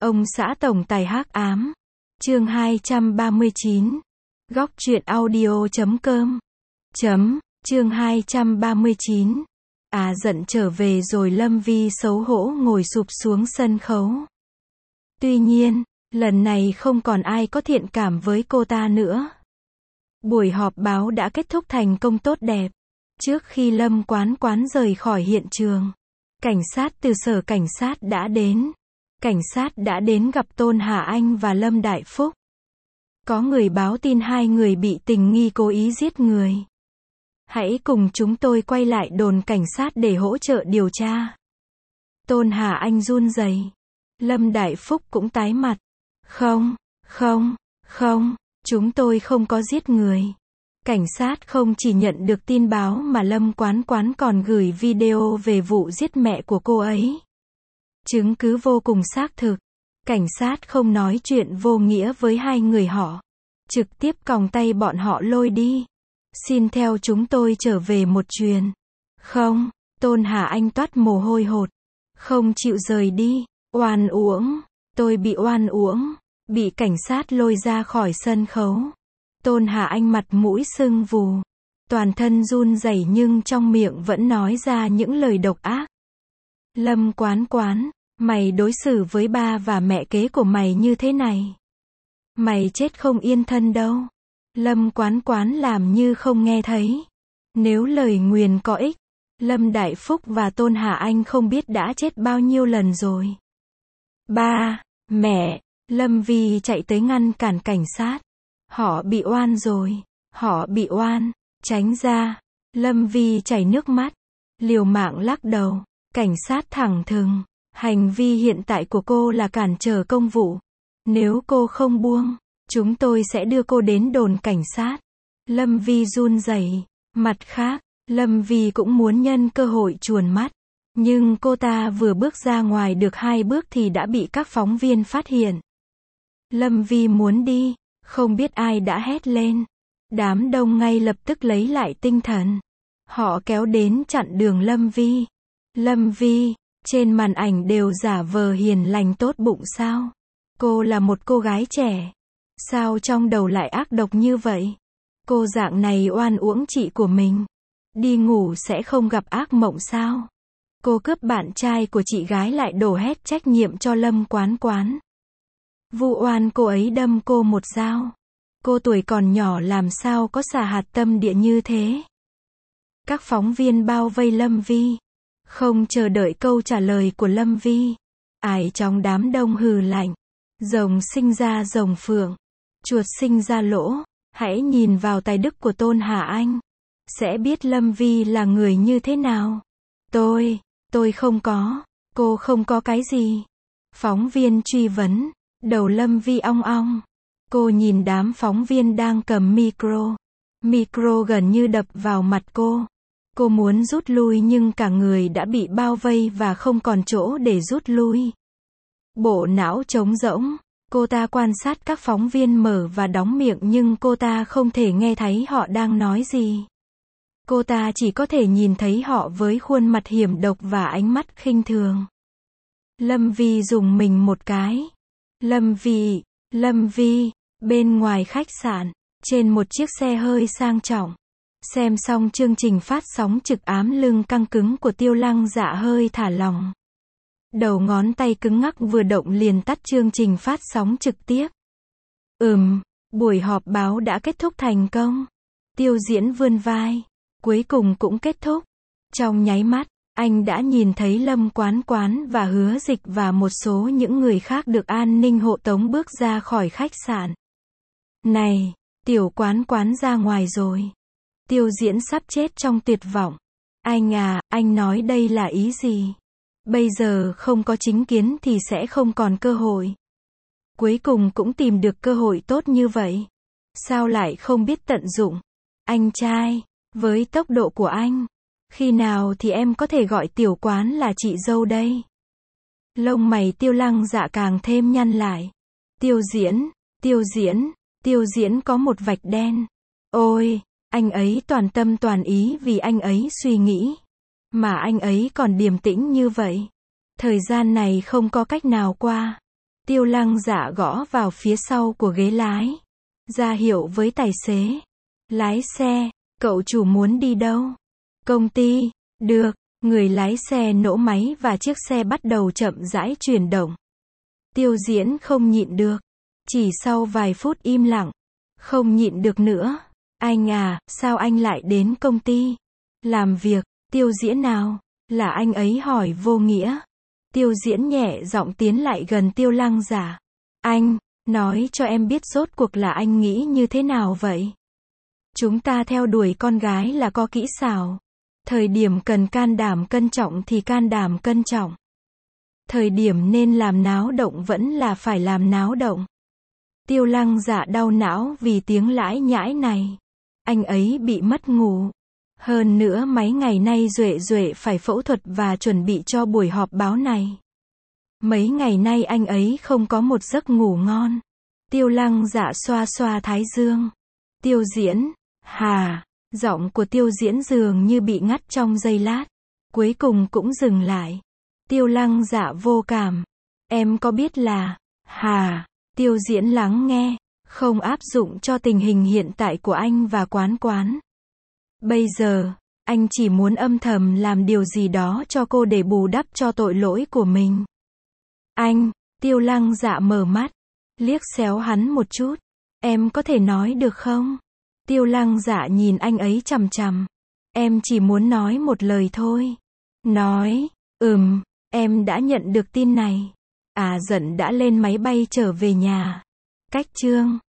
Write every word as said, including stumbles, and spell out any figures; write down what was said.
Ông xã tổng tài hắc ám. Chương hai trăm ba mươi chín. Góc truyện audio chấm com. Chấm. Chương hai trăm ba mươi chín. À giận trở về rồi Lâm Vi xấu hổ ngồi sụp xuống sân khấu. Tuy nhiên, lần này không còn ai có thiện cảm với cô ta nữa. Buổi họp báo đã kết thúc thành công tốt đẹp. Trước khi Lâm Quán Quán rời khỏi hiện trường, cảnh sát từ sở cảnh sát đã đến. Cảnh sát đã đến gặp Tôn Hà Anh và Lâm Đại Phúc. Có người báo tin hai người bị tình nghi cố ý giết người. Hãy cùng chúng tôi quay lại đồn cảnh sát để hỗ trợ điều tra. Tôn Hà Anh run rẩy. Lâm Đại Phúc cũng tái mặt. Không, không, không, chúng tôi không có giết người. Cảnh sát không chỉ nhận được tin báo mà Lâm Quán Quán còn gửi video về vụ giết mẹ của cô ấy. Chứng cứ vô cùng xác thực. Cảnh sát không nói chuyện vô nghĩa với hai người họ. Trực tiếp còng tay bọn họ lôi đi. Xin theo chúng tôi trở về một chuyến. Không, Tôn Hà Anh toát mồ hôi hột. Không chịu rời đi. Oan uổng. Tôi bị oan uổng. Bị cảnh sát lôi ra khỏi sân khấu. Tôn Hà Anh mặt mũi sưng vù. Toàn thân run rẩy nhưng trong miệng vẫn nói ra những lời độc ác. Lâm Quán Quán, mày đối xử với ba và mẹ kế của mày như thế này. Mày chết không yên thân đâu. Lâm Quán Quán làm như không nghe thấy. Nếu lời nguyền có ích, Lâm Đại Phúc và Tôn Hà Anh không biết đã chết bao nhiêu lần rồi. Ba, mẹ, Lâm Vi chạy tới ngăn cản cảnh sát. Họ bị oan rồi. Họ bị oan. Tránh ra. Lâm Vi chảy nước mắt. Liều mạng lắc đầu. Cảnh sát thẳng thừng. Hành vi hiện tại của cô là cản trở công vụ. Nếu cô không buông, chúng tôi sẽ đưa cô đến đồn cảnh sát. Lâm Vi run rẩy. Mặt khác, Lâm Vi cũng muốn nhân cơ hội chuồn mắt. Nhưng cô ta vừa bước ra ngoài được hai bước thì đã bị các phóng viên phát hiện. Lâm Vi muốn đi, không biết ai đã hét lên. Đám đông ngay lập tức lấy lại tinh thần. Họ kéo đến chặn đường Lâm Vi. Lâm Vi, trên màn ảnh đều giả vờ hiền lành tốt bụng sao? Cô là một cô gái trẻ. Sao trong đầu lại ác độc như vậy? Cô dạng này oan uổng chị của mình. Đi ngủ sẽ không gặp ác mộng sao? Cô cướp bạn trai của chị gái lại đổ hết trách nhiệm cho Lâm Quán Quán. Vu oan cô ấy đâm cô một dao. Cô tuổi còn nhỏ làm sao có xả hạt tâm địa như thế? Các phóng viên bao vây Lâm Vi. Không chờ đợi câu trả lời của Lâm Vi. Ải trong đám đông hừ lạnh. Rồng sinh ra rồng phượng. Chuột sinh ra lỗ. Hãy nhìn vào tài đức của Tôn Hà Anh. Sẽ biết Lâm Vi là người như thế nào. Tôi, tôi không có. Cô không có cái gì. Phóng viên truy vấn. Đầu Lâm Vi ong ong. Cô nhìn đám phóng viên đang cầm micro. Micro gần như đập vào mặt cô. Cô muốn rút lui nhưng cả người đã bị bao vây và không còn chỗ để rút lui. Bộ não trống rỗng. Cô ta quan sát các phóng viên mở và đóng miệng nhưng cô ta không thể nghe thấy họ đang nói gì. Cô ta chỉ có thể nhìn thấy họ với khuôn mặt hiểm độc và ánh mắt khinh thường. Lâm Vi dùng mình một cái. Lâm Vi, Lâm Vi, bên ngoài khách sạn, trên một chiếc xe hơi sang trọng. Xem xong chương trình phát sóng trực ám lưng căng cứng của Tiêu Lăng Dạ hơi thả lỏng. Đầu ngón tay cứng ngắc vừa động liền tắt chương trình phát sóng trực tiếp. Ừm, buổi họp báo đã kết thúc thành công. Tiêu Diễn vươn vai. Cuối cùng cũng kết thúc. Trong nháy mắt, anh đã nhìn thấy Lâm Quán Quán và Hứa Dịch và một số những người khác được an ninh hộ tống bước ra khỏi khách sạn. Này, Tiểu Quán Quán ra ngoài rồi. Tiêu Diễn sắp chết trong tuyệt vọng. Anh à, anh nói đây là ý gì? Bây giờ không có chính kiến thì sẽ không còn cơ hội. Cuối cùng cũng tìm được cơ hội tốt như vậy. Sao lại không biết tận dụng? Anh trai, với tốc độ của anh, khi nào thì em có thể gọi Tiểu Quán là chị dâu đây? Lông mày Tiêu Lăng Dạ càng thêm nhăn lại. Tiêu Diễn, Tiêu Diễn, Tiêu Diễn có một vạch đen. Ôi, anh ấy toàn tâm toàn ý vì anh ấy suy nghĩ. Mà anh ấy còn điềm tĩnh như vậy. Thời gian này không có cách nào qua. Tiêu Lăng Dạ gõ vào phía sau của ghế lái, ra hiệu với tài xế. Lái xe, cậu chủ muốn đi đâu? Công ty. Được. Người lái xe nổ máy và chiếc xe bắt đầu chậm rãi chuyển động. Tiêu Diễn không nhịn được. Chỉ sau vài phút im lặng. Không nhịn được nữa. Anh à, sao anh lại đến công ty? Làm việc. Tiêu Diễn nào? Là anh ấy hỏi vô nghĩa. Tiêu Diễn nhẹ giọng tiến lại gần Tiêu Lăng Dạ. Anh, nói cho em biết rốt cuộc là anh nghĩ như thế nào vậy? Chúng ta theo đuổi con gái là có kỹ xảo. Thời điểm cần can đảm cân trọng thì can đảm cân trọng. Thời điểm nên làm náo động vẫn là phải làm náo động. Tiêu Lăng Dạ đau não vì tiếng lãi nhãi này. Anh ấy bị mất ngủ. Hơn nữa mấy ngày nay Duệ Duệ phải phẫu thuật và chuẩn bị cho buổi họp báo này. Mấy ngày nay anh ấy không có một giấc ngủ ngon. Tiêu Lăng Dạ xoa xoa thái dương. Tiêu Diễn, hà, giọng của Tiêu Diễn dường như bị ngắt trong giây lát. Cuối cùng cũng dừng lại. Tiêu Lăng Dạ vô cảm. Em có biết là, hà, Tiêu Diễn lắng nghe, không áp dụng cho tình hình hiện tại của anh và Quán Quán. Bây giờ, anh chỉ muốn âm thầm làm điều gì đó cho cô để bù đắp cho tội lỗi của mình. Anh, Tiêu Lăng Dạ mở mắt, liếc xéo hắn một chút. Em có thể nói được không? Tiêu Lăng Dạ nhìn anh ấy chằm chằm. Em chỉ muốn nói một lời thôi. Nói, ừm, em đã nhận được tin này. À Dận đã lên máy bay trở về nhà. Cách chương